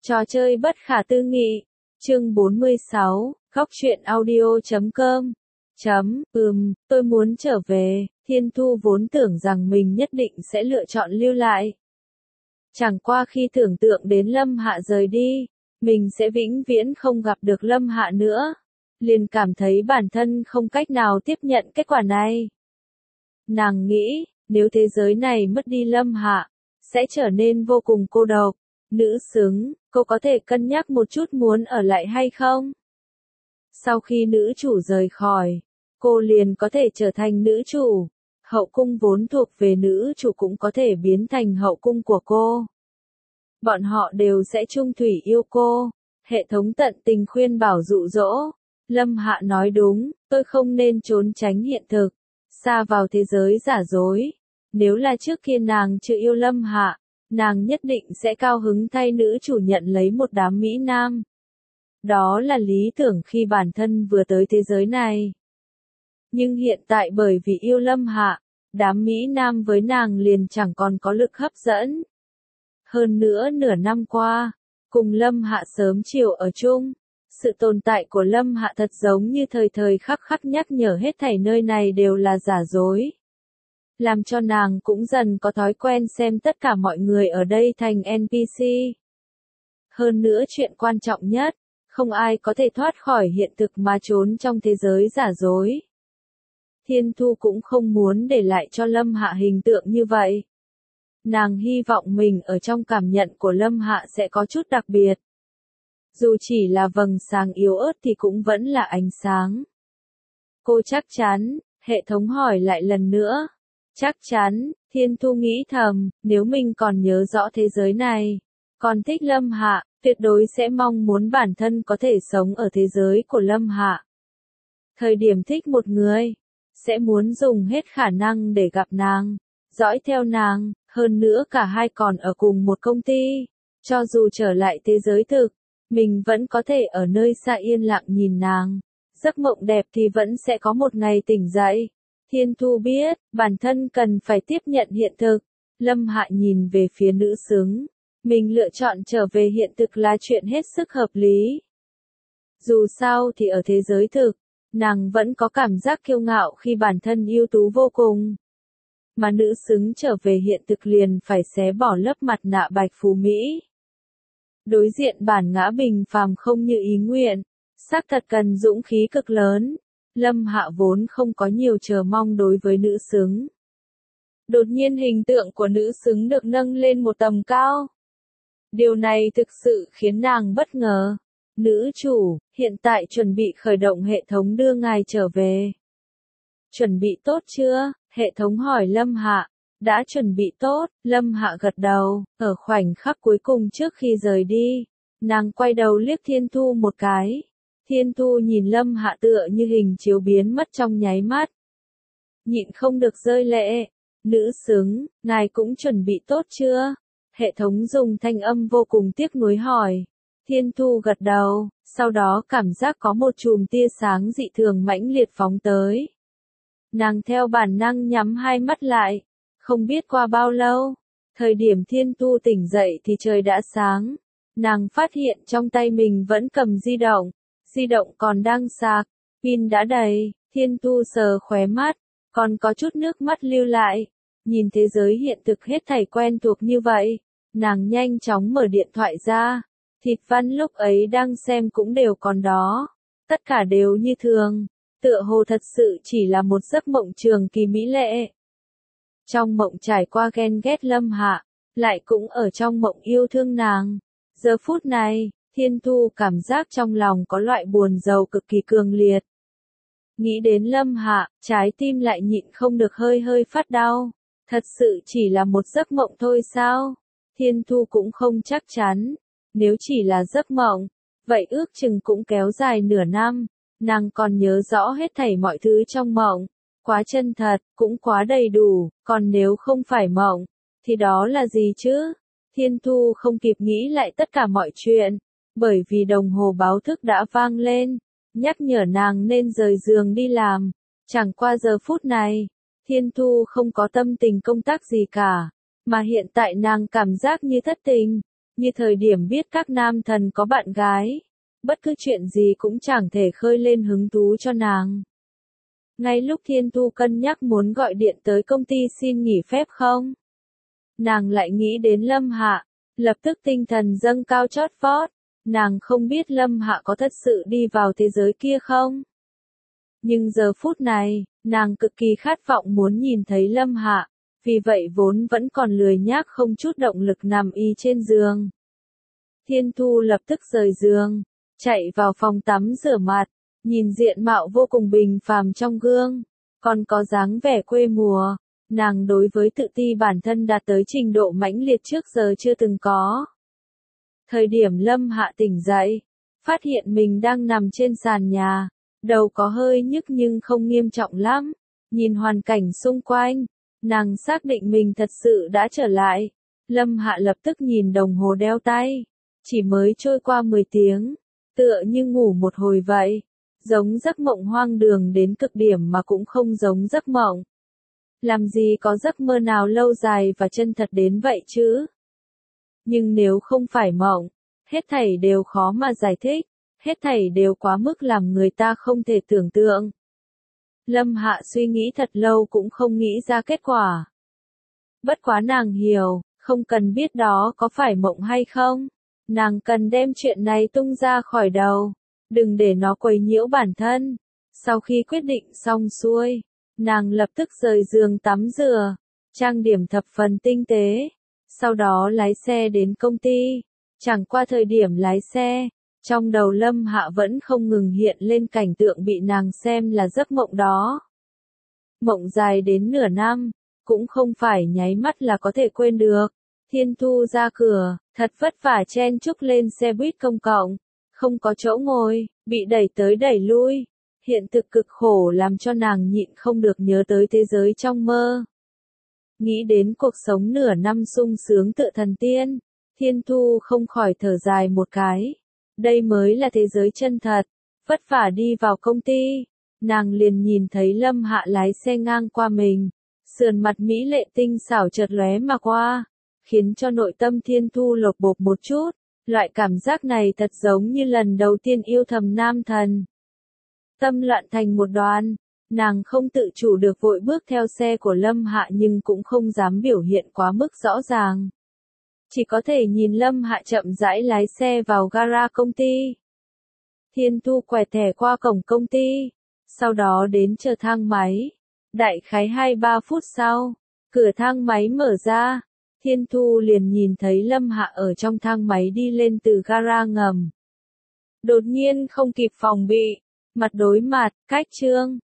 Trò chơi bất khả tư nghị. Chương 46, Góc truyện audio.com. Tôi muốn trở về. Thiên Thu vốn tưởng rằng mình nhất định sẽ lựa chọn lưu lại. Chẳng qua khi tưởng tượng đến Lâm Hạ rời đi, mình sẽ vĩnh viễn không gặp được Lâm Hạ nữa, liền cảm thấy bản thân không cách nào tiếp nhận kết quả này. Nàng nghĩ, nếu thế giới này mất đi Lâm Hạ, sẽ trở nên vô cùng cô độc. Nữ xứng, cô có thể cân nhắc một chút muốn ở lại hay không? Sau khi nữ chủ rời khỏi, cô liền có thể trở thành nữ chủ. Hậu cung vốn thuộc về nữ chủ cũng có thể biến thành hậu cung của cô. Bọn họ đều sẽ chung thủy yêu cô. Hệ thống tận tình khuyên bảo dụ dỗ. Lâm Hạ nói đúng, tôi không nên trốn tránh hiện thực, xa vào thế giới giả dối. Nếu là trước kia nàng chưa yêu Lâm Hạ, nàng nhất định sẽ cao hứng thay nữ chủ nhận lấy một đám mỹ nam. Đó là lý tưởng khi bản thân vừa tới thế giới này. Nhưng hiện tại bởi vì yêu Lâm Hạ, đám mỹ nam với nàng liền chẳng còn có lực hấp dẫn. Hơn nữa nửa năm qua, cùng Lâm Hạ sớm chiều ở chung, sự tồn tại của Lâm Hạ thật giống như thời thời khắc khắc nhắc nhở hết thảy nơi này đều là giả dối. Làm cho nàng cũng dần có thói quen xem tất cả mọi người ở đây thành NPC. Hơn nữa chuyện quan trọng nhất, không ai có thể thoát khỏi hiện thực mà trốn trong thế giới giả dối. Thiên Thu cũng không muốn để lại cho Lâm Hạ hình tượng như vậy. Nàng hy vọng mình ở trong cảm nhận của Lâm Hạ sẽ có chút đặc biệt. Dù chỉ là vầng sáng yếu ớt thì cũng vẫn là ánh sáng. Cô chắc chắn, hệ thống hỏi lại lần nữa. Chắc chắn, Thiên Thu nghĩ thầm, nếu mình còn nhớ rõ thế giới này, còn thích Lâm Hạ, tuyệt đối sẽ mong muốn bản thân có thể sống ở thế giới của Lâm Hạ. Thời điểm thích một người, sẽ muốn dùng hết khả năng để gặp nàng, dõi theo nàng, hơn nữa cả hai còn ở cùng một công ty. Cho dù trở lại thế giới thực, mình vẫn có thể ở nơi xa yên lặng nhìn nàng. Giấc mộng đẹp thì vẫn sẽ có một ngày tỉnh dậy. Thiên Thu biết, bản thân cần phải tiếp nhận hiện thực. Lâm Hạ nhìn về phía nữ xứng. Mình lựa chọn trở về hiện thực là chuyện hết sức hợp lý. Dù sao thì ở thế giới thực, nàng vẫn có cảm giác kiêu ngạo khi bản thân ưu tú vô cùng. Mà nữ xứng trở về hiện thực liền phải xé bỏ lớp mặt nạ bạch phú Mỹ. Đối diện bản ngã bình phàm không như ý nguyện, xác thật cần dũng khí cực lớn. Lâm Hạ vốn không có nhiều chờ mong đối với nữ xứng. Đột nhiên hình tượng của nữ xứng được nâng lên một tầm cao. Điều này thực sự khiến nàng bất ngờ. Nữ chủ, hiện tại chuẩn bị khởi động hệ thống đưa ngài trở về. Chuẩn bị tốt chưa? Hệ thống hỏi Lâm Hạ. Đã chuẩn bị tốt, Lâm Hạ gật đầu. Ở khoảnh khắc cuối cùng trước khi rời đi, nàng quay đầu liếc Thiên Thu một cái. Thiên Thu nhìn Lâm Hạ tựa như hình chiếu biến mất trong nháy mắt. Nhịn không được rơi lệ. Nữ xứng, ngài cũng chuẩn bị tốt chưa? Hệ thống dùng thanh âm vô cùng tiếc nuối hỏi. Thiên Thu gật đầu, sau đó cảm giác có một chùm tia sáng dị thường mãnh liệt phóng tới. Nàng theo bản năng nhắm hai mắt lại. Không biết qua bao lâu, thời điểm Thiên Thu tỉnh dậy thì trời đã sáng. Nàng phát hiện trong tay mình vẫn cầm di động. Di động còn đang sạc, pin đã đầy. Thiên Thu sờ khóe mắt, còn có chút nước mắt lưu lại. Nhìn thế giới hiện thực hết thảy quen thuộc như vậy, nàng nhanh chóng mở điện thoại ra. Thịt văn lúc ấy đang xem cũng đều còn đó. Tất cả đều như thường, tựa hồ thật sự chỉ là một giấc mộng trường kỳ mỹ lệ. Trong mộng trải qua ghen ghét Lâm Hạ, lại cũng ở trong mộng yêu thương nàng. Giờ phút này, Thiên Thu cảm giác trong lòng có loại buồn rầu cực kỳ cường liệt. Nghĩ đến Lâm Hạ, trái tim lại nhịn không được hơi hơi phát đau. Thật sự chỉ là một giấc mộng thôi sao? Thiên Thu cũng không chắc chắn. Nếu chỉ là giấc mộng, vậy ước chừng cũng kéo dài nửa năm. Nàng còn nhớ rõ hết thảy mọi thứ trong mộng. Quá chân thật, cũng quá đầy đủ, còn nếu không phải mộng, thì đó là gì chứ? Thiên Thu không kịp nghĩ lại tất cả mọi chuyện, bởi vì đồng hồ báo thức đã vang lên, nhắc nhở nàng nên rời giường đi làm. Chẳng qua giờ phút này, Thiên Thu không có tâm tình công tác gì cả, mà hiện tại nàng cảm giác như thất tình. như thời điểm biết các nam thần có bạn gái. Bất cứ chuyện gì cũng chẳng thể khơi lên hứng thú cho nàng. Ngay lúc Thiên Thu cân nhắc muốn gọi điện tới công ty xin nghỉ phép không, nàng lại nghĩ đến Lâm Hạ, lập tức tinh thần dâng cao chót vót. Nàng không biết Lâm Hạ có thật sự đi vào thế giới kia không? Nhưng giờ phút này, nàng cực kỳ khát vọng muốn nhìn thấy Lâm Hạ, vì vậy vốn vẫn còn lười nhác không chút động lực nằm y trên giường. Thiên Thu lập tức rời giường, chạy vào phòng tắm rửa mặt, nhìn diện mạo vô cùng bình phàm trong gương, còn có dáng vẻ quê mùa, nàng đối với tự ti bản thân đạt tới trình độ mãnh liệt trước giờ chưa từng có. Thời điểm Lâm Hạ tỉnh dậy, phát hiện mình đang nằm trên sàn nhà, đầu có hơi nhức nhưng không nghiêm trọng lắm, nhìn hoàn cảnh xung quanh, nàng xác định mình thật sự đã trở lại. Lâm Hạ lập tức nhìn đồng hồ đeo tay, chỉ mới trôi qua 10 tiếng, tựa như ngủ một hồi vậy, giống giấc mộng hoang đường đến cực điểm mà cũng không giống giấc mộng. Làm gì có giấc mơ nào lâu dài và chân thật đến vậy chứ? Nhưng nếu không phải mộng, hết thảy đều khó mà giải thích, hết thảy đều quá mức làm người ta không thể tưởng tượng. Lâm Hạ suy nghĩ thật lâu cũng không nghĩ ra kết quả. Bất quá nàng hiểu, không cần biết đó có phải mộng hay không, nàng cần đem chuyện này tung ra khỏi đầu, đừng để nó quấy nhiễu bản thân. Sau khi quyết định xong xuôi, nàng lập tức rời giường tắm rửa, trang điểm thập phần tinh tế, sau đó lái xe đến công ty. Chẳng qua thời điểm lái xe, trong đầu Lâm Hạ vẫn không ngừng hiện lên cảnh tượng bị nàng xem là giấc mộng đó. Mộng dài đến nửa năm, cũng không phải nháy mắt là có thể quên được. Thiên Thu ra cửa, thật vất vả chen chúc lên xe buýt công cộng, không có chỗ ngồi, bị đẩy tới đẩy lui. Hiện thực cực khổ làm cho nàng nhịn không được nhớ tới thế giới trong mơ. Nghĩ đến cuộc sống nửa năm sung sướng tựa thần tiên, Thiên Thu không khỏi thở dài một cái. Đây mới là thế giới chân thật. Vất vả đi vào công ty, nàng liền nhìn thấy Lâm Hạ lái xe ngang qua mình, sườn mặt mỹ lệ tinh xảo chợt lóe mà qua, khiến cho nội tâm Thiên Thu lột bột một chút. Loại cảm giác này thật giống như lần đầu tiên yêu thầm nam thần. Tâm loạn thành một đoàn, nàng không tự chủ được vội bước theo xe của Lâm Hạ nhưng cũng không dám biểu hiện quá mức rõ ràng. Chỉ có thể nhìn Lâm Hạ chậm rãi lái xe vào gara công ty. Thiên Thu quẹt thẻ qua cổng công ty, sau đó đến chờ thang máy. Đại khái 2-3 phút sau, cửa thang máy mở ra, Thiên Thu liền nhìn thấy Lâm Hạ ở trong thang máy đi lên từ gara ngầm. Đột nhiên không kịp phòng bị, mặt đối mặt, cách trương,